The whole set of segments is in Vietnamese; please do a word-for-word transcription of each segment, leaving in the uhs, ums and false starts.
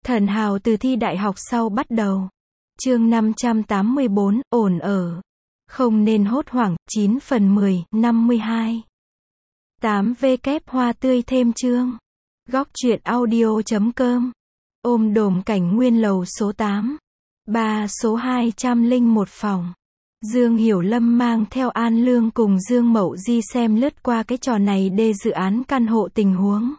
Thần hào từ thi đại học sau bắt đầu. Chương năm trăm tám mươi bốn, ổn ở. Không nên hốt hoảng, chín phần mười, năm mươi hai. tám v kép hoa tươi thêm chương. Góc truyện audio chấm com. Ôm đồm cảnh nguyên lầu số tám. ba số hai trăm lẻ một phòng. Dương Hiểu Lâm mang theo An Lương cùng Dương Mậu Di xem lướt qua cái trò này để dự án căn hộ tình huống.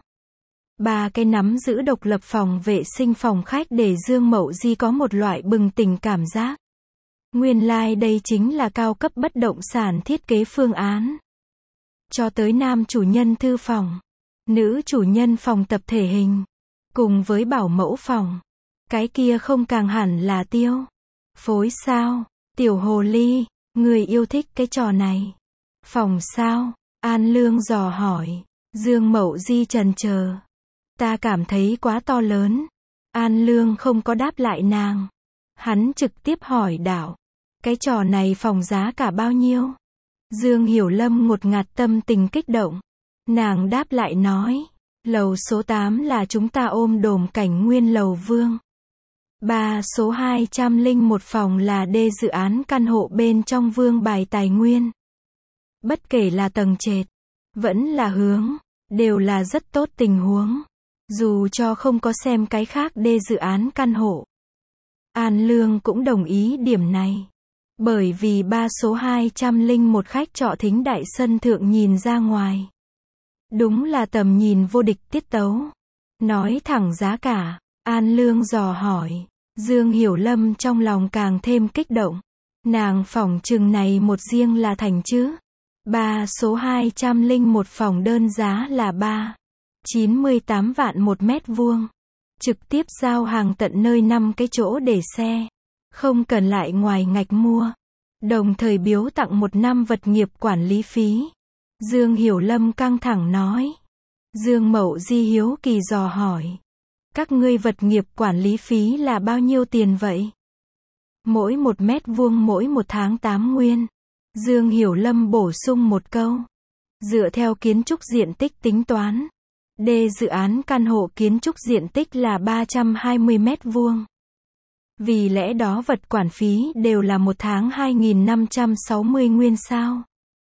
Ba cái nắm giữ độc lập phòng vệ sinh phòng khách để Dương Mậu Di có một loại bừng tỉnh cảm giác. Nguyên lai like đây chính là cao cấp bất động sản thiết kế phương án. Cho tới nam chủ nhân thư phòng, nữ chủ nhân phòng tập thể hình, cùng với bảo mẫu phòng. Cái kia không càng hẳn là tiêu phối sao? Tiểu hồ ly, người yêu thích cái trò này. Phòng sao? An Lương dò hỏi. Dương Mậu Di chần chờ. Ta cảm thấy quá to lớn. An Lương không có đáp lại nàng. Hắn trực tiếp hỏi đạo. Cái trò này phòng giá cả bao nhiêu? Dương Hiểu Lâm ngột ngạt tâm tình kích động. Nàng đáp lại nói. Lầu số tám là chúng ta ôm đồm cảnh nguyên lầu Vương. ba số hai trăm lẻ một phòng là đê dự án căn hộ bên trong Vương bài tài nguyên. Bất kể là tầng trệt, vẫn là hướng, đều là rất tốt tình huống. Dù cho không có xem cái khác đê dự án căn hộ. An Lương cũng đồng ý điểm này. Bởi vì ba số hai trăm lẻ một khách trọ thính đại sân thượng nhìn ra ngoài. Đúng là tầm nhìn vô địch tiết tấu. Nói thẳng giá cả, An Lương dò hỏi. Dương Hiểu Lâm trong lòng càng thêm kích động. Nàng phòng chừng này một riêng là thành chứ. ba số hai trăm lẻ một phòng đơn giá là ba chín mươi tám vạn một mét vuông. Trực tiếp giao hàng tận nơi năm cái chỗ để xe. Không cần lại ngoài ngạch mua. Đồng thời biếu tặng một năm vật nghiệp quản lý phí. Dương Hiểu Lâm căng thẳng nói. Dương Mậu Di hiếu kỳ dò hỏi. Các ngươi vật nghiệp quản lý phí là bao nhiêu tiền vậy? Mỗi một mét vuông mỗi một tháng tám nguyên. Dương Hiểu Lâm bổ sung một câu. Dựa theo kiến trúc diện tích tính toán. D dự án căn hộ kiến trúc diện tích là ba trăm hai mươi mét vuông. Vì lẽ đó vật quản phí đều là một tháng hai nghìn năm trăm sáu mươi nguyên sao.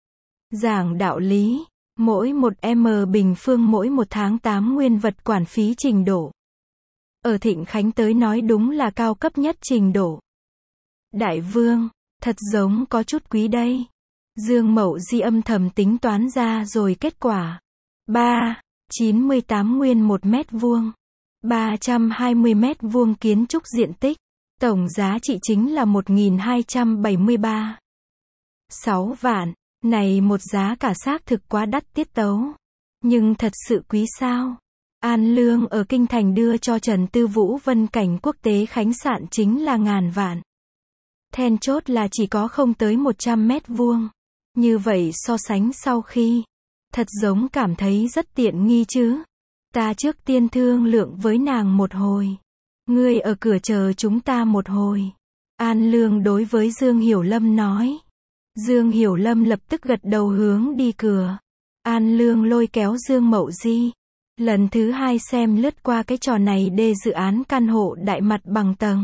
Giảng đạo lý, mỗi một m bình phương mỗi một tháng tám nguyên vật quản phí trình độ. Ở Thịnh Khánh tới nói đúng là cao cấp nhất trình độ. Đại Vương, thật giống có chút quý đây. Dương Mậu Di âm thầm tính toán ra rồi kết quả. ba chín mươi tám nguyên một mét vuông. ba trăm hai mươi mét vuông kiến trúc diện tích. Tổng giá trị chính là một nghìn hai trăm bảy mươi ba phẩy sáu vạn. Này một giá cả xác thực quá đắt tiết tấu. Nhưng thật sự quý sao? An Lương ở Kinh Thành đưa cho Trần Tư Vũ Vân Cảnh Quốc tế khách sạn chính là ngàn vạn. Then chốt là chỉ có không tới một trăm mét vuông. Như vậy so sánh sau khi. Thật giống cảm thấy rất tiện nghi chứ. Ta trước tiên thương lượng với nàng một hồi. Ngươi ở cửa chờ chúng ta một hồi. An Lương đối với Dương Hiểu Lâm nói. Dương Hiểu Lâm lập tức gật đầu hướng đi cửa. An Lương lôi kéo Dương Mậu Di. Lần thứ hai xem lướt qua cái trò này để dự án căn hộ đại mặt bằng tầng.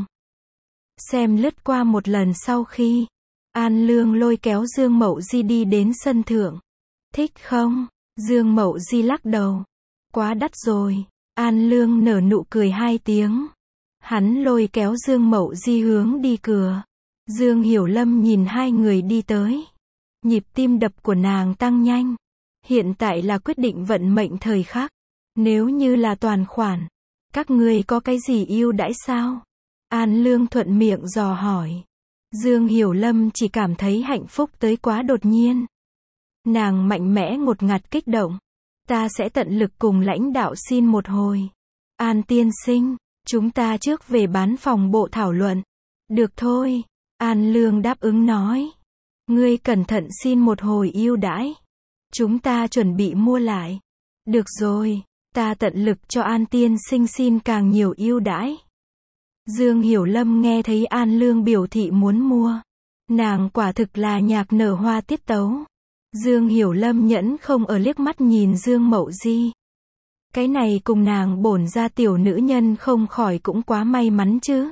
Xem lướt qua một lần sau khi. An Lương lôi kéo Dương Mậu Di đi đến sân thượng. Thích không? Dương Mậu Di lắc đầu. Quá đắt rồi. An Lương nở nụ cười hai tiếng. Hắn lôi kéo Dương Mậu Di hướng đi cửa. Dương Hiểu Lâm nhìn hai người đi tới. Nhịp tim đập của nàng tăng nhanh. Hiện tại là quyết định vận mệnh thời khắc. Nếu như là toàn khoản. Các ngươi có cái gì ưu đãi sao? An Lương thuận miệng dò hỏi. Dương Hiểu Lâm chỉ cảm thấy hạnh phúc tới quá đột nhiên. Nàng mạnh mẽ ngột ngạt kích động. Ta sẽ tận lực cùng lãnh đạo xin một hồi. An tiên sinh, chúng ta trước về bán phòng bộ thảo luận. Được thôi. An Lương đáp ứng nói. Ngươi cẩn thận xin một hồi ưu đãi. Chúng ta chuẩn bị mua lại. Được rồi, ta tận lực cho An tiên sinh xin càng nhiều ưu đãi. Dương Hiểu Lâm nghe thấy An Lương biểu thị muốn mua. Nàng quả thực là nhạc nở hoa tiết tấu. Dương Hiểu Lâm nhẫn không ở liếc mắt nhìn Dương Mậu Di. Cái này cùng nàng bổn ra tiểu nữ nhân không khỏi cũng quá may mắn chứ.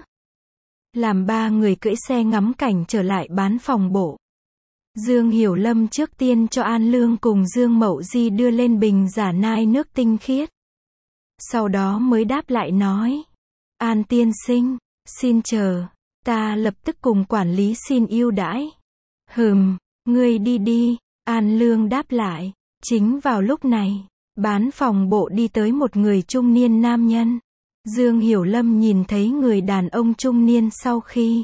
Làm ba người cưỡi xe ngắm cảnh trở lại bán phòng bộ. Dương Hiểu Lâm trước tiên cho An Lương cùng Dương Mậu Di đưa lên bình giả nai nước tinh khiết. Sau đó mới đáp lại nói. An tiên sinh, xin chờ, ta lập tức cùng quản lý xin ưu đãi. Hừm, ngươi đi đi, An Lương đáp lại. Chính vào lúc này, bán phòng bộ đi tới một người trung niên nam nhân. Dương Hiểu Lâm nhìn thấy người đàn ông trung niên sau khi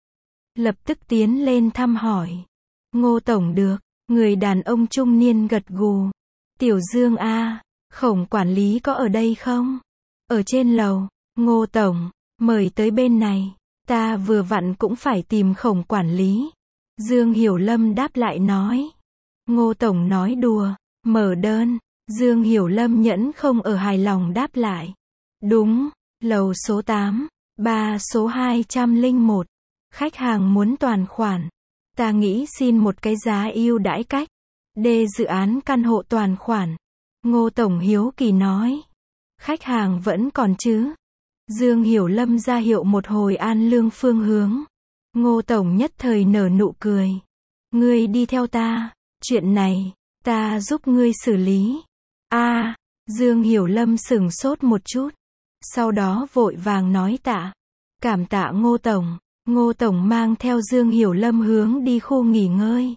lập tức tiến lên thăm hỏi. Ngô tổng được, người đàn ông trung niên gật gù. Tiểu Dương a, Khổng quản lý có ở đây không? Ở trên lầu. Ngô tổng, mời tới bên này, ta vừa vặn cũng phải tìm Khổng quản lý. Dương Hiểu Lâm đáp lại nói. Ngô tổng nói đùa, mở đơn. Dương Hiểu Lâm nhẫn không ở hài lòng đáp lại. Đúng, lầu số tám, ba số hai trăm lẻ một. Khách hàng muốn toàn khoản. Ta nghĩ xin một cái giá ưu đãi cách. D dự án căn hộ toàn khoản. Ngô tổng hiếu kỳ nói. Khách hàng vẫn còn chứ? Dương Hiểu Lâm ra hiệu một hồi An Lương phương hướng. Ngô tổng nhất thời nở nụ cười. Ngươi đi theo ta, chuyện này, ta giúp ngươi xử lý. A, à, Dương Hiểu Lâm sửng sốt một chút. Sau đó vội vàng nói tạ. Cảm tạ Ngô tổng. Ngô tổng mang theo Dương Hiểu Lâm hướng đi khu nghỉ ngơi.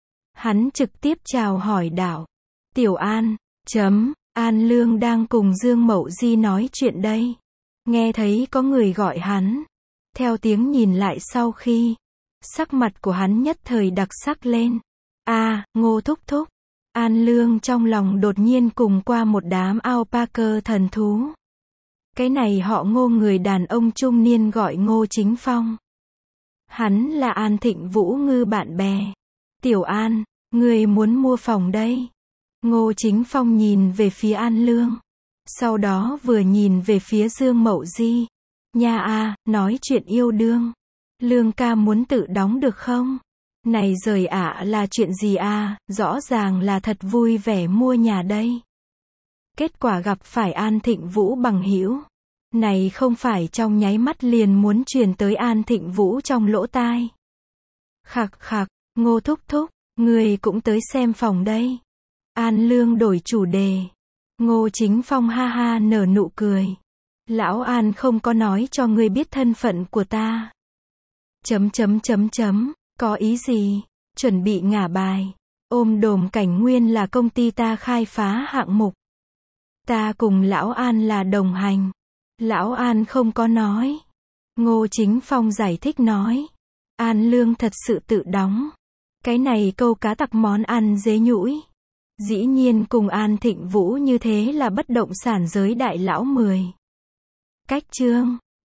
Hắn trực tiếp chào hỏi đạo. Tiểu An, chấm, An Lương đang cùng Dương Mậu Di nói chuyện đây. Nghe thấy có người gọi hắn. Theo tiếng nhìn lại sau khi. Sắc mặt của hắn nhất thời đặc sắc lên. A, à, Ngô thúc thúc. An Lương trong lòng đột nhiên cùng qua một đám alpaca thần thú. Cái này họ Ngô người đàn ông trung niên gọi Ngô Chính Phong. Hắn là An Thịnh Vũ Ngư bạn bè. Tiểu An, người muốn mua phòng đây. Ngô Chính Phong nhìn về phía An Lương. Sau đó vừa nhìn về phía Dương Mậu Di. Nha a, nói chuyện yêu đương. Lương ca muốn tự đóng được không? Này rời ạ à, là chuyện gì à, rõ ràng là thật vui vẻ mua nhà đây. Kết quả gặp phải An Thịnh Vũ bằng hữu. Này không phải trong nháy mắt liền muốn truyền tới An Thịnh Vũ trong lỗ tai. Khặc khặc, Ngô thúc thúc, người cũng tới xem phòng đây. An Lương đổi chủ đề. Ngô Chính Phong ha ha nở nụ cười. Lão An không có nói cho ngươi biết thân phận của ta. Chấm chấm chấm chấm, có ý gì? Chuẩn bị ngả bài. Ôm đồm Cảnh Nguyên là công ty ta khai phá hạng mục. Ta cùng Lão An là đồng hành. Lão An không có nói. Ngô Chính Phong giải thích nói. An Lương thật sự tự đóng. Cái này câu cá tặc món ăn dế nhũi. Dĩ nhiên cùng An Thịnh Vũ như thế là bất động sản giới đại lão mười. Cách chương